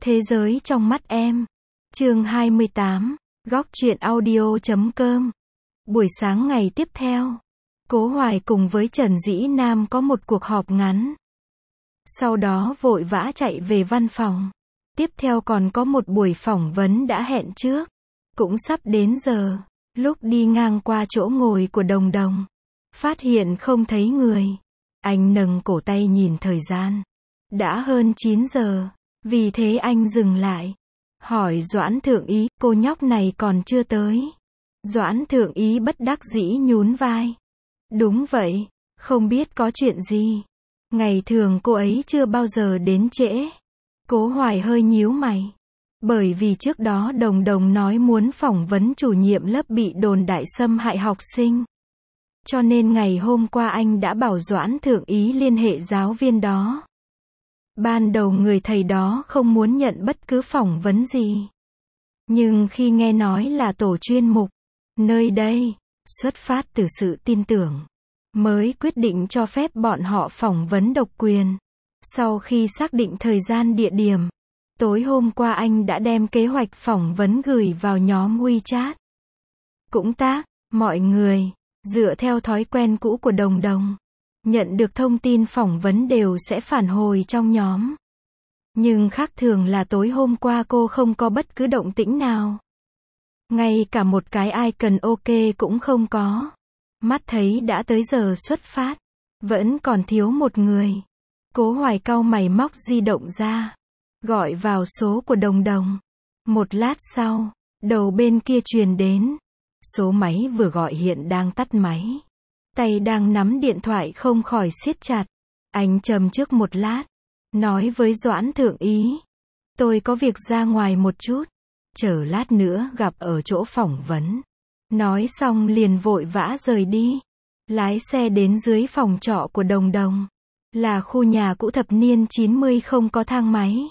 Thế giới trong mắt em. Chương 28. Góc truyện audio.com. Buổi sáng ngày tiếp theo, Cố Hoài cùng với Trần Dĩ Nam có một cuộc họp ngắn. Sau đó vội vã chạy về văn phòng. Tiếp theo còn có một buổi phỏng vấn đã hẹn trước. Cũng sắp đến giờ. Lúc đi ngang qua chỗ ngồi của Đồng Đồng, phát hiện không thấy người. Anh nâng cổ tay nhìn thời gian. Đã hơn 9 giờ. Vì thế anh dừng lại. Hỏi Doãn Thượng Ý, cô nhóc này còn chưa tới. Doãn Thượng Ý bất đắc dĩ nhún vai. Đúng vậy, không biết có chuyện gì. Ngày thường cô ấy chưa bao giờ đến trễ. Cố Hoài hơi nhíu mày. Bởi vì trước đó Đồng Đồng nói muốn phỏng vấn chủ nhiệm lớp bị đồn đại xâm hại học sinh. Cho nên ngày hôm qua anh đã bảo Doãn Thượng Ý liên hệ giáo viên đó. Ban đầu người thầy đó không muốn nhận bất cứ phỏng vấn gì. Nhưng khi nghe nói là tổ chuyên mục nơi đây, xuất phát từ sự tin tưởng, mới quyết định cho phép bọn họ phỏng vấn độc quyền. Sau khi xác định thời gian địa điểm, tối hôm qua anh đã đem kế hoạch phỏng vấn gửi vào nhóm WeChat. Cũng tác, mọi người, dựa theo thói quen cũ của Đồng Đồng, nhận được thông tin phỏng vấn đều sẽ phản hồi trong nhóm. Nhưng khác thường là tối hôm qua cô không có bất cứ động tĩnh nào. Ngay cả một cái icon OK cũng không có. Mắt thấy đã tới giờ xuất phát. Vẫn còn thiếu một người. Cố Hoài cau mày móc di động ra. Gọi vào số của Đồng Đồng. Một lát sau, đầu bên kia truyền đến. Số máy vừa gọi hiện đang tắt máy. Tay đang nắm điện thoại không khỏi siết chặt. Anh trầm trước một lát. Nói với Doãn Thượng Ý. Tôi có việc ra ngoài một chút. Chờ lát nữa gặp ở chỗ phỏng vấn. Nói xong liền vội vã rời đi. Lái xe đến dưới phòng trọ của Đồng Đồng. Là khu nhà cũ thập niên 90 không có thang máy.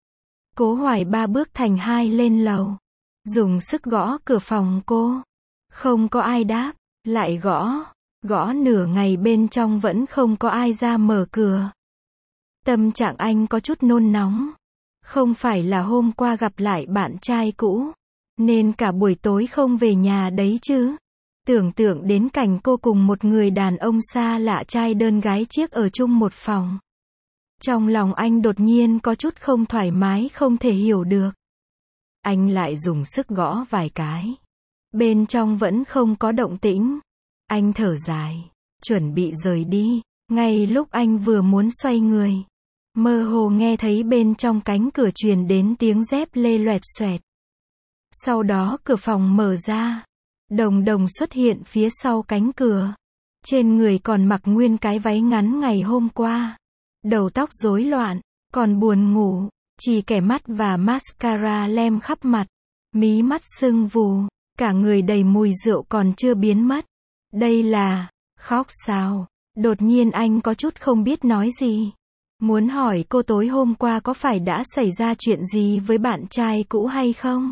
Cố Hoài 3 bước thành 2 lên lầu. Dùng sức gõ cửa phòng cô. Không có ai đáp. Lại gõ. Gõ nửa ngày bên trong vẫn không có ai ra mở cửa. Tâm trạng anh có chút nôn nóng. Không phải là hôm qua gặp lại bạn trai cũ, nên cả buổi tối không về nhà đấy chứ. Tưởng tượng đến cảnh cô cùng một người đàn ông xa lạ trai đơn gái chiếc ở chung một phòng. Trong lòng anh đột nhiên có chút không thoải mái không thể hiểu được. Anh lại dùng sức gõ vài cái. Bên trong vẫn không có động tĩnh. Anh thở dài, chuẩn bị rời đi. Ngay lúc anh vừa muốn xoay người, mơ hồ nghe thấy bên trong cánh cửa truyền đến tiếng dép lê loẹt xoẹt. Sau đó cửa phòng mở ra. Đồng Đồng xuất hiện phía sau cánh cửa. Trên người còn mặc nguyên cái váy ngắn ngày hôm qua. Đầu tóc rối loạn, còn buồn ngủ, chỉ kẻ mắt và mascara lem khắp mặt. Mí mắt sưng vù, cả người đầy mùi rượu còn chưa biến mất. Đây là, khóc sao? Đột nhiên anh có chút không biết nói gì. Muốn hỏi cô tối hôm qua có phải đã xảy ra chuyện gì với bạn trai cũ hay không?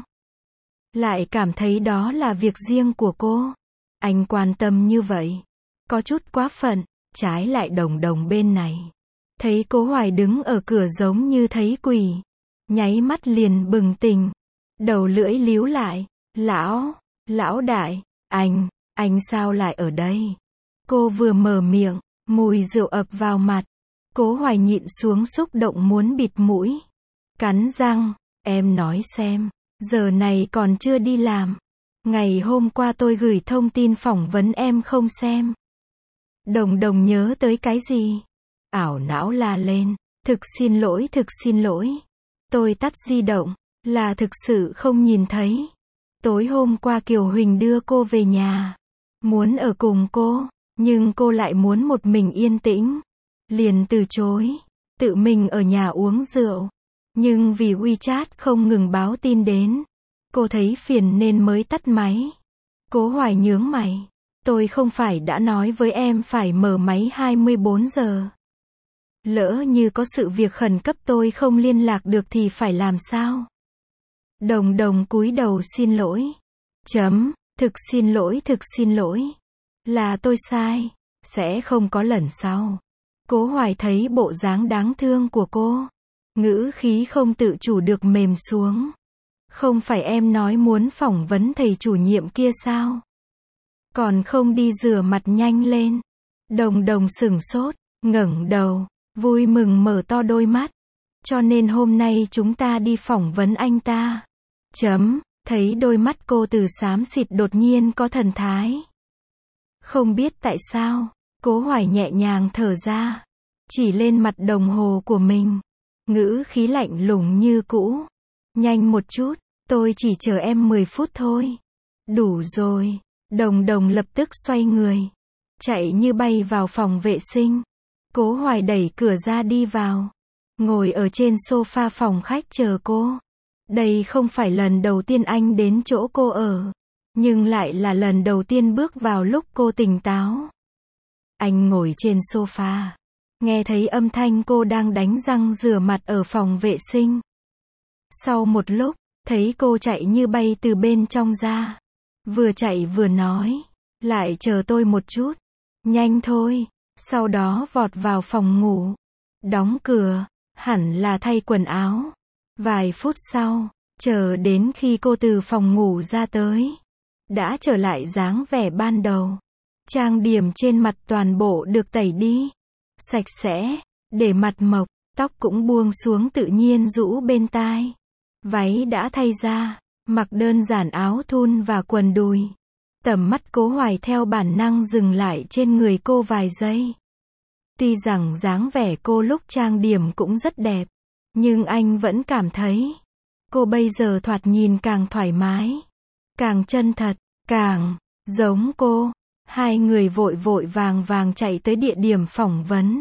Lại cảm thấy đó là việc riêng của cô. Anh quan tâm như vậy. Có chút quá phận, trái lại Đồng Đồng bên này. Thấy Cố Hoài đứng ở cửa giống như thấy quỷ. Nháy mắt liền bừng tỉnh. Đầu lưỡi líu lại. Lão đại, anh sao lại ở đây? Cô vừa mở miệng, mùi rượu ập vào mặt. Cố Hoài nhịn xuống xúc động muốn bịt mũi. Cắn răng, em nói xem, giờ này còn chưa đi làm. Ngày hôm qua tôi gửi thông tin phỏng vấn em không xem. Đồng Đồng nhớ tới cái gì? Ảo não la lên, thực xin lỗi. Tôi tắt di động, là thực sự không nhìn thấy. Tối hôm qua Kiều Huỳnh đưa cô về nhà. Muốn ở cùng cô, nhưng cô lại muốn một mình yên tĩnh. Liền từ chối, tự mình ở nhà uống rượu. Nhưng vì WeChat không ngừng báo tin đến, cô thấy phiền nên mới tắt máy. Cố Hoài nhướng mày. Tôi không phải đã nói với em phải mở máy 24 giờ. Lỡ như có sự việc khẩn cấp tôi không liên lạc được thì phải làm sao? Đồng Đồng cúi đầu xin lỗi. Thực xin lỗi. Là tôi sai. Sẽ không có lần sau. Cố Hoài thấy bộ dáng đáng thương của cô. Ngữ khí không tự chủ được mềm xuống. Không phải em nói muốn phỏng vấn thầy chủ nhiệm kia sao? Còn không đi rửa mặt nhanh lên. Đồng Đồng sửng sốt, ngẩng đầu, vui mừng mở to đôi mắt. Cho nên hôm nay chúng ta đi phỏng vấn anh ta. Thấy đôi mắt cô từ xám xịt đột nhiên có thần thái. Không biết tại sao, Cố Hoài nhẹ nhàng thở ra. Chỉ lên mặt đồng hồ của mình. Ngữ khí lạnh lùng như cũ. Nhanh một chút, tôi chỉ chờ em 10 phút thôi. Đủ rồi. Đồng Đồng lập tức xoay người. Chạy như bay vào phòng vệ sinh. Cố Hoài đẩy cửa ra đi vào. Ngồi ở trên sofa phòng khách chờ cô. Đây không phải lần đầu tiên anh đến chỗ cô ở. Nhưng lại là lần đầu tiên bước vào lúc cô tỉnh táo. Anh ngồi trên sofa. Nghe thấy âm thanh cô đang đánh răng rửa mặt ở phòng vệ sinh. Sau một lúc, thấy cô chạy như bay từ bên trong ra. Vừa chạy vừa nói. Lại chờ tôi một chút. Nhanh thôi. Sau đó vọt vào phòng ngủ. Đóng cửa. Hẳn là thay quần áo. Vài phút sau, chờ đến khi cô từ phòng ngủ ra tới. Đã trở lại dáng vẻ ban đầu. Trang điểm trên mặt toàn bộ được tẩy đi. Sạch sẽ. Để mặt mộc. Tóc cũng buông xuống tự nhiên rũ bên tai. Váy đã thay ra. Mặc đơn giản áo thun và quần đùi. Tầm mắt Cố Hoài theo bản năng dừng lại trên người cô vài giây. Tuy rằng dáng vẻ cô lúc trang điểm cũng rất đẹp. Nhưng anh vẫn cảm thấy. Cô bây giờ thoạt nhìn càng thoải mái. Càng chân thật. Càng giống cô. Hai người vội vội vàng vàng chạy tới địa điểm phỏng vấn.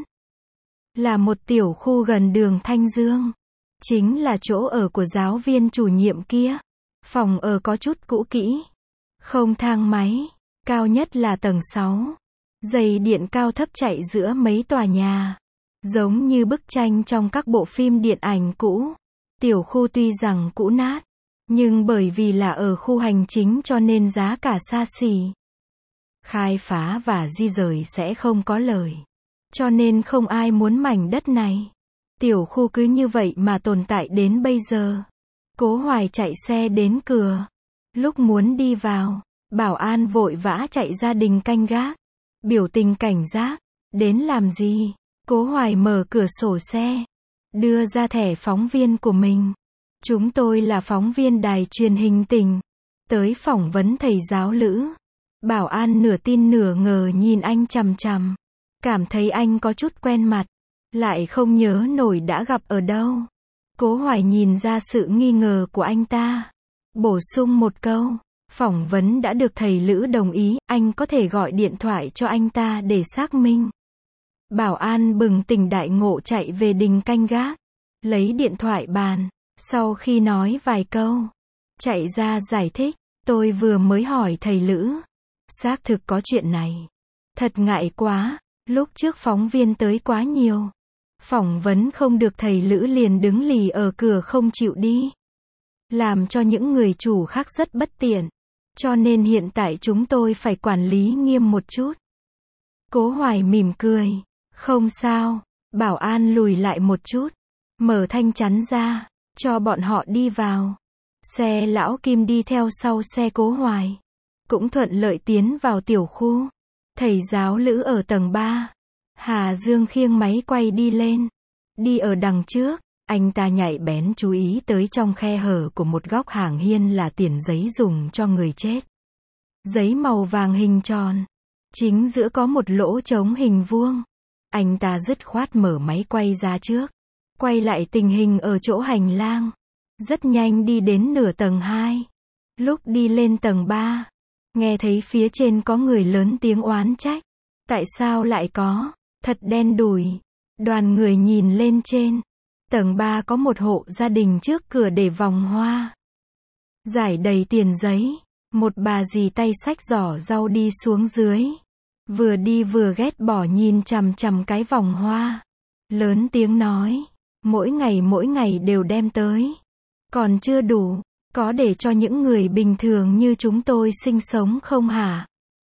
Là một tiểu khu gần đường Thanh Dương. Chính là chỗ ở của giáo viên chủ nhiệm kia. Phòng ở có chút cũ kỹ. Không thang máy. Cao nhất là tầng 6. Dây điện cao thấp chạy giữa mấy tòa nhà. Giống như bức tranh trong các bộ phim điện ảnh cũ. Tiểu khu tuy rằng cũ nát. Nhưng bởi vì là ở khu hành chính cho nên giá cả xa xỉ. Khai phá và di rời sẽ không có lời. Cho nên không ai muốn mảnh đất này. Tiểu khu cứ như vậy mà tồn tại đến bây giờ. Cố Hoài chạy xe đến cửa. Lúc muốn đi vào, bảo an vội vã chạy ra đình canh gác. Biểu tình cảnh giác. Đến làm gì? Cố Hoài mở cửa sổ xe. Đưa ra thẻ phóng viên của mình. Chúng tôi là phóng viên đài truyền hình tỉnh. Tới phỏng vấn thầy giáo Lữ. Bảo an nửa tin nửa ngờ nhìn anh chằm chằm. Cảm thấy anh có chút quen mặt. Lại không nhớ nổi đã gặp ở đâu. Cố Hoài nhìn ra sự nghi ngờ của anh ta. Bổ sung một câu. Phỏng vấn đã được thầy Lữ đồng ý. Anh có thể gọi điện thoại cho anh ta để xác minh. Bảo an bừng tỉnh đại ngộ chạy về đình canh gác. Lấy điện thoại bàn. Sau khi nói vài câu. Chạy ra giải thích. Tôi vừa mới hỏi thầy Lữ. Xác thực có chuyện này. Thật ngại quá. Lúc trước phóng viên tới quá nhiều. Phỏng vấn không được thầy Lữ liền đứng lì ở cửa không chịu đi. Làm cho những người chủ khác rất bất tiện. Cho nên hiện tại chúng tôi phải quản lý nghiêm một chút. Cố Hoài mỉm cười. Không sao. Bảo an lùi lại một chút. Mở thanh chắn ra. Cho bọn họ đi vào. Xe lão Kim đi theo sau xe Cố Hoài. Cũng thuận lợi tiến vào tiểu khu. Thầy giáo Lữ ở tầng 3. Hà Dương khiêng máy quay đi lên. Đi ở đằng trước. Anh ta nhạy bén chú ý tới trong khe hở của một góc hàng hiên là tiền giấy dùng cho người chết. Giấy màu vàng hình tròn. Chính giữa có một lỗ trống hình vuông. Anh ta dứt khoát mở máy quay ra trước. Quay lại tình hình ở chỗ hành lang. Rất nhanh đi đến nửa tầng 2. Lúc đi lên tầng 3. Nghe thấy phía trên có người lớn tiếng oán trách. Tại sao lại có? Thật đen đủi. Đoàn người nhìn lên trên. Tầng 3 có một hộ gia đình trước cửa để vòng hoa. Giải đầy tiền giấy. Một bà dì tay xách giỏ rau đi xuống dưới. Vừa đi vừa ghét bỏ nhìn chằm chằm cái vòng hoa. Lớn tiếng nói. Mỗi ngày đều đem tới. Còn chưa đủ. Có để cho những người bình thường như chúng tôi sinh sống không hả?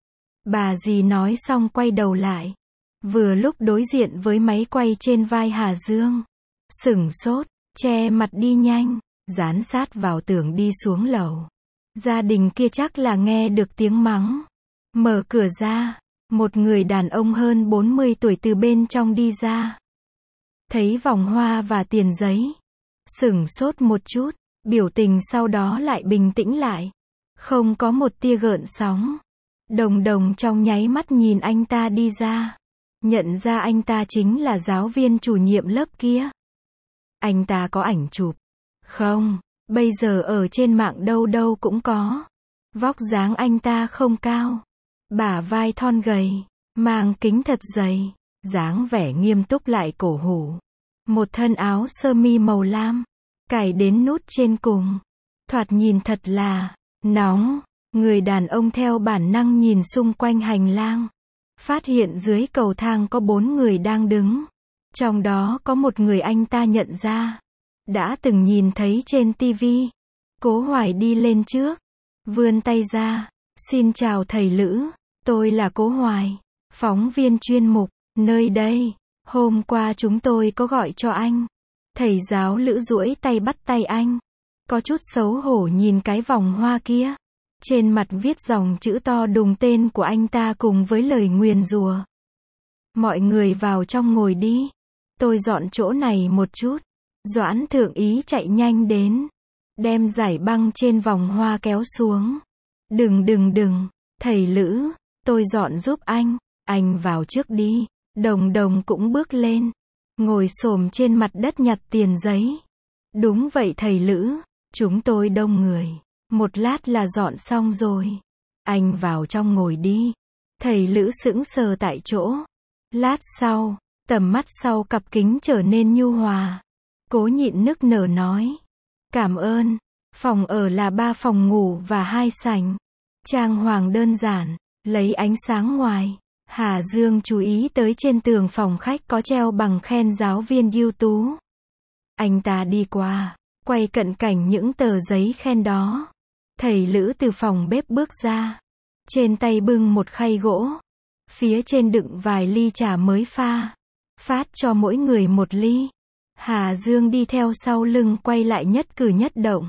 Bà dì nói xong quay đầu lại. Vừa lúc đối diện với máy quay trên vai Hà Dương. Sửng sốt. che mặt đi nhanh, dán sát vào tường đi xuống lầu. Gia đình kia chắc là nghe được tiếng mắng. Mở cửa ra, một người đàn ông hơn 40 tuổi từ bên trong đi ra. Thấy vòng hoa và tiền giấy, sửng sốt một chút, biểu tình sau đó lại bình tĩnh lại. Không có một tia gợn sóng. Đồng Đồng trong nháy mắt nhìn anh ta đi ra. Nhận ra anh ta chính là giáo viên chủ nhiệm lớp kia. Anh ta có ảnh chụp. Không, bây giờ ở trên mạng đâu đâu cũng có. Vóc dáng anh ta không cao. Bả vai thon gầy, mang kính thật dày, dáng vẻ nghiêm túc lại cổ hủ. Một thân áo sơ mi màu lam, cài đến nút trên cùng. Thoạt nhìn thật là nóng. Người đàn ông theo bản năng nhìn xung quanh hành lang. Phát hiện dưới cầu thang có 4 người đang đứng. Trong đó có một người anh ta nhận ra. Đã từng nhìn thấy trên tivi. Cố Hoài đi lên trước. Vươn tay ra. Xin chào thầy Lữ. Tôi là Cố Hoài. Phóng viên chuyên mục. Nơi đây. Hôm qua chúng tôi có gọi cho anh. Thầy giáo Lữ duỗi tay bắt tay anh. Có chút xấu hổ nhìn cái vòng hoa kia. Trên mặt viết dòng chữ to đùng tên của anh ta cùng với lời nguyền rủa. Mọi người vào trong ngồi đi. Tôi dọn chỗ này một chút. Doãn Thượng Ý chạy nhanh đến. Đem giải băng trên vòng hoa kéo xuống. Đừng, thầy Lữ, tôi dọn giúp anh vào trước đi. Đồng Đồng cũng bước lên. Ngồi xổm trên mặt đất nhặt tiền giấy. Đúng vậy thầy Lữ, chúng tôi đông người. Một lát là dọn xong rồi. Anh vào trong ngồi đi. Thầy Lữ sững sờ tại chỗ. Lát sau, tầm mắt sau cặp kính trở nên nhu hòa. Cố nhịn nức nở nói. Cảm ơn. Phòng ở là 3 phòng ngủ và 2 sảnh. Trang hoàng đơn giản, lấy ánh sáng ngoài. Hà Dương chú ý tới trên tường phòng khách có treo bằng khen giáo viên ưu tú. Anh ta đi qua, quay cận cảnh những tờ giấy khen đó. Thầy Lữ từ phòng bếp bước ra. Trên tay bưng một khay gỗ. Phía trên đựng vài ly trà mới pha. Phát cho mỗi người một ly. Hà Dương đi theo sau lưng quay lại nhất cử nhất động.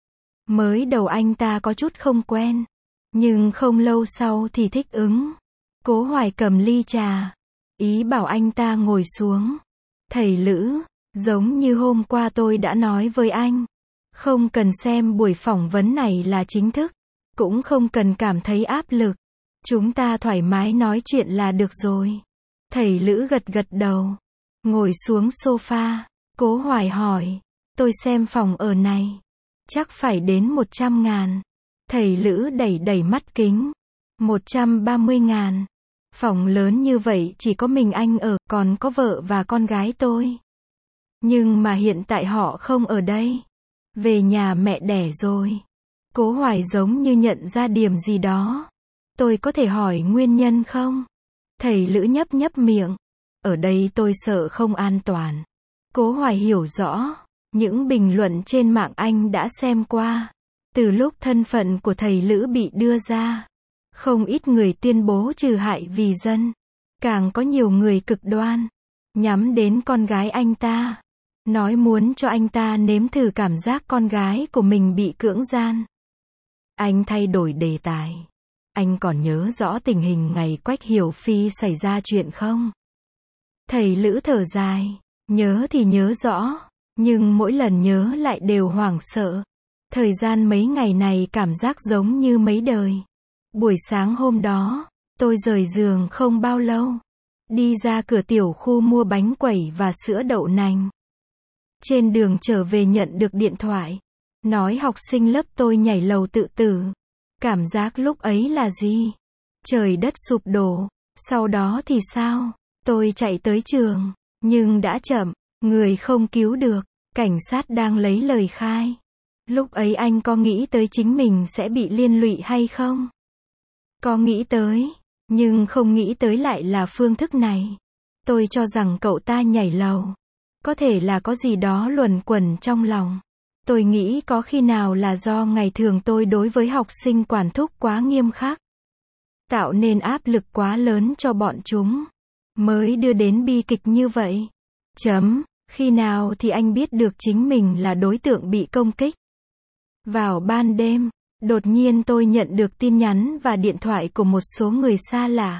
Mới đầu anh ta có chút không quen. Nhưng không lâu sau thì thích ứng. Cố Hoài cầm ly trà. Ý bảo anh ta ngồi xuống. Thầy Lữ, giống như hôm qua tôi đã nói với anh. Không cần xem buổi phỏng vấn này là chính thức. Cũng không cần cảm thấy áp lực. Chúng ta thoải mái nói chuyện là được rồi. Thầy Lữ gật đầu. Ngồi xuống sofa. Cố Hoài hỏi. Tôi xem phòng ở này. Chắc phải đến 100.000. Thầy Lữ đẩy mắt kính. 130.000. Phòng lớn như vậy chỉ có mình anh ở, còn có vợ và con gái tôi. Nhưng mà hiện tại họ không ở đây. Về nhà mẹ đẻ rồi. Cố Hoài giống như nhận ra điểm gì đó. Tôi có thể hỏi nguyên nhân không? Thầy Lữ nhấp miệng. Ở đây tôi sợ không an toàn. Cố Hoài hiểu rõ. Những bình luận trên mạng anh đã xem qua. Từ lúc thân phận của thầy Lữ bị đưa ra. Không ít người tuyên bố trừ hại vì dân. Càng có nhiều người cực đoan. Nhắm đến con gái anh ta. Nói muốn cho anh ta nếm thử cảm giác con gái của mình bị cưỡng gian. Anh thay đổi đề tài. Anh còn nhớ rõ tình hình ngày Quách Hiểu Phi xảy ra chuyện không? Thầy Lữ thở dài. Nhớ thì nhớ rõ. Nhưng mỗi lần nhớ lại đều hoảng sợ. Thời gian mấy ngày này cảm giác giống như mấy đời. Buổi sáng hôm đó, tôi rời giường không bao lâu. Đi ra cửa tiểu khu mua bánh quẩy và sữa đậu nành. Trên đường trở về nhận được điện thoại. Nói học sinh lớp tôi nhảy lầu tự tử. Cảm giác lúc ấy là gì? Trời đất sụp đổ. Sau đó thì sao? Tôi chạy tới trường. Nhưng đã chậm. Người không cứu được. Cảnh sát đang lấy lời khai. Lúc ấy anh có nghĩ tới chính mình sẽ bị liên lụy hay không? Có nghĩ tới. Nhưng không nghĩ tới lại là phương thức này. Tôi cho rằng cậu ta nhảy lầu. Có thể là có gì đó luẩn quẩn trong lòng. Tôi nghĩ có khi nào là do ngày thường tôi đối với học sinh quản thúc quá nghiêm khắc. Tạo nên áp lực quá lớn cho bọn chúng. Mới đưa đến bi kịch như vậy. Khi nào thì anh biết được chính mình là đối tượng bị công kích? Vào ban đêm, đột nhiên tôi nhận được tin nhắn và điện thoại của một số người xa lạ.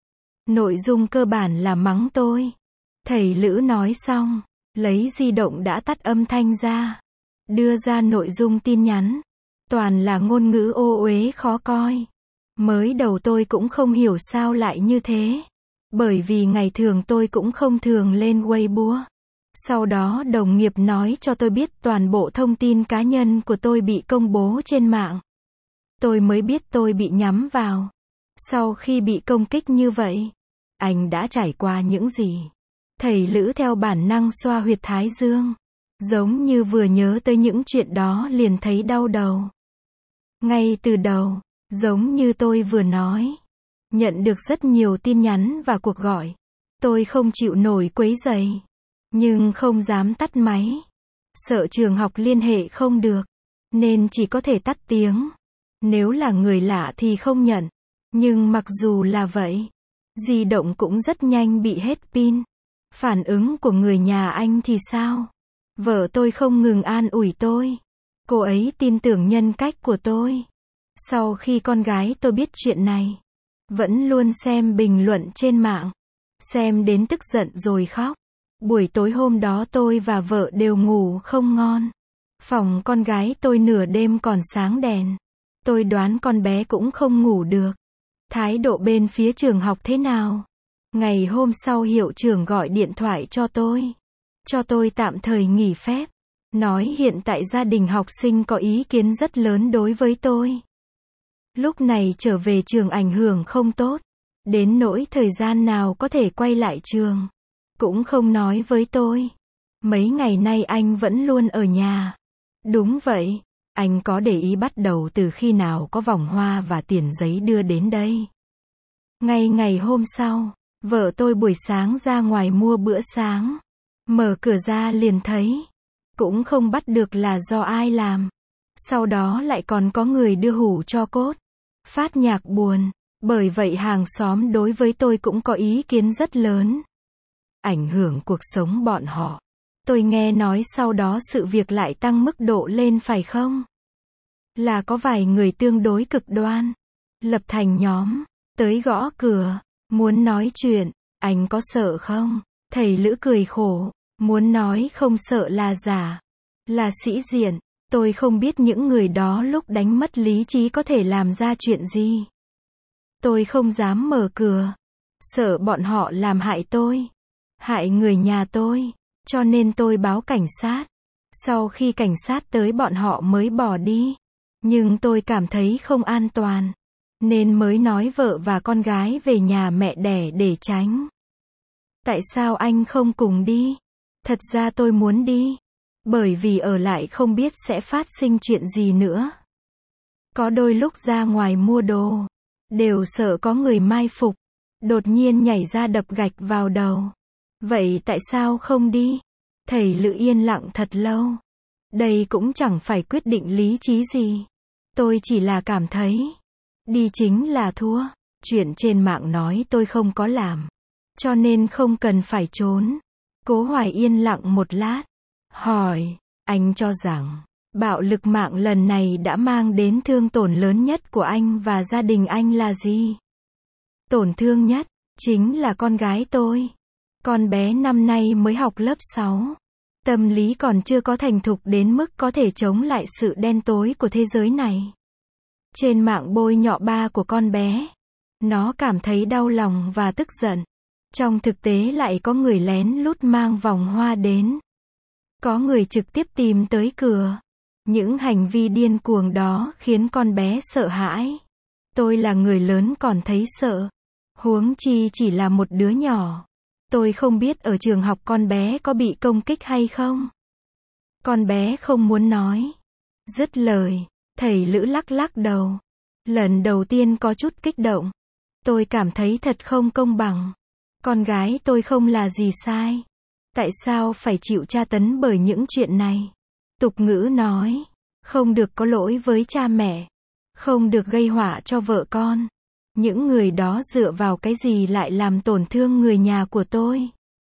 Nội dung cơ bản là mắng tôi. Thầy Lữ nói xong, lấy di động đã tắt âm thanh ra, đưa ra nội dung tin nhắn. Toàn là ngôn ngữ ô uế khó coi. Mới đầu tôi cũng không hiểu sao lại như thế. Bởi vì ngày thường tôi cũng không thường lên Weibo. Sau đó đồng nghiệp nói cho tôi biết toàn bộ thông tin cá nhân của tôi bị công bố trên mạng. Tôi mới biết tôi bị nhắm vào. Sau khi bị công kích như vậy, anh đã trải qua những gì? Thầy Lữ theo bản năng xoa huyệt thái dương. Giống như vừa nhớ tới những chuyện đó liền thấy đau đầu. Ngay từ đầu, giống như tôi vừa nói, nhận được rất nhiều tin nhắn và cuộc gọi. Tôi không chịu nổi quấy rầy, nhưng không dám tắt máy. Sợ trường học liên hệ không được, nên chỉ có thể tắt tiếng. Nếu là người lạ thì không nhận. Nhưng mặc dù là vậy, di động cũng rất nhanh bị hết pin. Phản ứng của người nhà anh thì sao? Vợ tôi không ngừng an ủi tôi. Cô ấy tin tưởng nhân cách của tôi. Sau khi con gái tôi biết chuyện này, vẫn luôn xem bình luận trên mạng. Xem đến tức giận rồi khóc. Buổi tối hôm đó tôi và vợ đều ngủ không ngon. Phòng con gái tôi nửa đêm còn sáng đèn. Tôi đoán con bé cũng không ngủ được. Thái độ bên phía trường học thế nào? Ngày hôm sau hiệu trưởng gọi điện thoại cho tôi tạm thời nghỉ phép. Nói hiện tại gia đình học sinh có ý kiến rất lớn đối với tôi. Lúc này trở về trường ảnh hưởng không tốt. Đến nỗi thời gian nào có thể quay lại trường, cũng không nói với tôi. Mấy ngày nay anh vẫn luôn ở nhà. Đúng vậy, anh có để ý bắt đầu từ khi nào có vòng hoa và tiền giấy đưa đến đây. Ngay ngày hôm sau, vợ tôi buổi sáng ra ngoài mua bữa sáng. Mở cửa ra liền thấy. Cũng không bắt được là do ai làm. Sau đó lại còn có người đưa hũ tro cốt. Phát nhạc buồn. Bởi vậy hàng xóm đối với tôi cũng có ý kiến rất lớn. Ảnh hưởng cuộc sống bọn họ. Tôi nghe nói sau đó sự việc lại tăng mức độ lên phải không? Là có vài người tương đối cực đoan. Lập thành nhóm. Tới gõ cửa. Muốn nói chuyện. Anh có sợ không? Thầy Lữ cười khổ. Muốn nói không sợ là giả. Là sĩ diện. Tôi không biết những người đó lúc đánh mất lý trí có thể làm ra chuyện gì. Tôi không dám mở cửa. Sợ bọn họ làm hại tôi. Hại người nhà tôi. Cho nên tôi báo cảnh sát. Sau khi cảnh sát tới bọn họ mới bỏ đi. Nhưng tôi cảm thấy không an toàn. Nên mới nói vợ và con gái về nhà mẹ đẻ để tránh. Tại sao anh không cùng đi? Thật ra tôi muốn đi. Bởi vì ở lại không biết sẽ phát sinh chuyện gì nữa. Có đôi lúc ra ngoài mua đồ. Đều sợ có người mai phục. Đột nhiên nhảy ra đập gạch vào đầu. Vậy tại sao không đi? Thầy Lữ yên lặng thật lâu. Đây cũng chẳng phải quyết định lý trí gì. Tôi chỉ là cảm thấy. Đi chính là thua. Chuyện trên mạng nói tôi không có làm. Cho nên không cần phải trốn. Cố Hoài yên lặng một lát. Hỏi, anh cho rằng, bạo lực mạng lần này đã mang đến thương tổn lớn nhất của anh và gia đình anh là gì? Tổn thương nhất, chính là con gái tôi. Con bé năm nay mới học lớp 6. Tâm lý còn chưa có thành thục đến mức có thể chống lại sự đen tối của thế giới này. Trên mạng bôi nhọ ba của con bé. Nó cảm thấy đau lòng và tức giận. Trong thực tế lại có người lén lút mang vòng hoa đến. Có người trực tiếp tìm tới cửa. Những hành vi điên cuồng đó khiến con bé sợ hãi. Tôi là người lớn còn thấy sợ. Huống chi chỉ là một đứa nhỏ. Tôi không biết ở trường học con bé có bị công kích hay không. Con bé không muốn nói. Dứt lời, thầy Lữ lắc lắc đầu. Lần đầu tiên có chút kích động. Tôi cảm thấy thật không công bằng. Con gái tôi không là gì sai. Tại sao phải chịu tra tấn bởi những chuyện này? Tục ngữ nói, không được có lỗi với cha mẹ. Không được gây họa cho vợ con. Những người đó dựa vào cái gì lại làm tổn thương người nhà của tôi?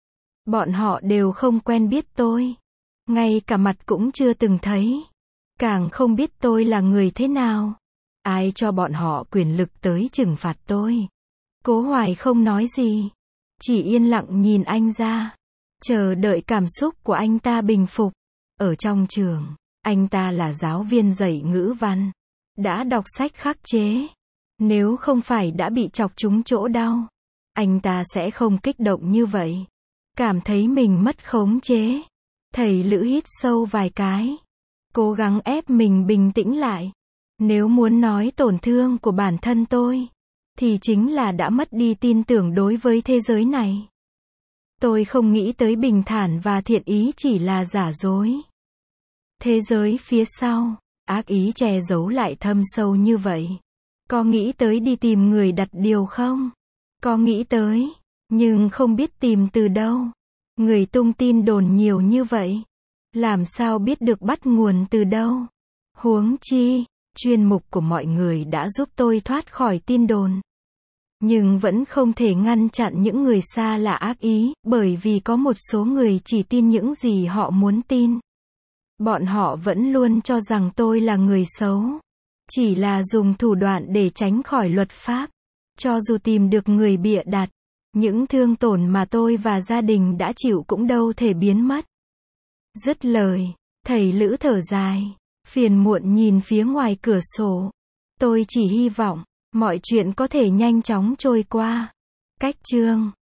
Bọn họ đều không quen biết tôi. Ngay cả mặt cũng chưa từng thấy. Càng không biết tôi là người thế nào. Ai cho bọn họ quyền lực tới trừng phạt tôi? Cố Hoài không nói gì. Chỉ yên lặng nhìn anh ra. Chờ đợi cảm xúc của anh ta bình phục. Ở trong trường, anh ta là giáo viên dạy ngữ văn. Đã đọc sách khắc chế. Nếu không phải đã bị chọc trúng chỗ đau, anh ta sẽ không kích động như vậy. Cảm thấy mình mất khống chế. Thầy Lữ hít sâu vài cái. Cố gắng ép mình bình tĩnh lại. Nếu muốn nói tổn thương của bản thân tôi, thì chính là đã mất đi tin tưởng đối với thế giới này. Tôi không nghĩ tới bình thản và thiện ý chỉ là giả dối. Thế giới phía sau, ác ý che giấu lại thâm sâu như vậy. Có nghĩ tới đi tìm người đặt điều không? Có nghĩ tới, nhưng không biết tìm từ đâu. Người tung tin đồn nhiều như vậy. Làm sao biết được bắt nguồn từ đâu? Huống chi, chuyên mục của mọi người đã giúp tôi thoát khỏi tin đồn. Nhưng vẫn không thể ngăn chặn những người xa lạ ác ý, bởi vì có một số người chỉ tin những gì họ muốn tin. Bọn họ vẫn luôn cho rằng tôi là người xấu. Chỉ là dùng thủ đoạn để tránh khỏi luật pháp. Cho dù tìm được người bịa đặt, những thương tổn mà tôi và gia đình đã chịu cũng đâu thể biến mất. Dứt lời, thầy Lữ thở dài, phiền muộn nhìn phía ngoài cửa sổ. Tôi chỉ hy vọng mọi chuyện có thể nhanh chóng trôi qua. Cách chương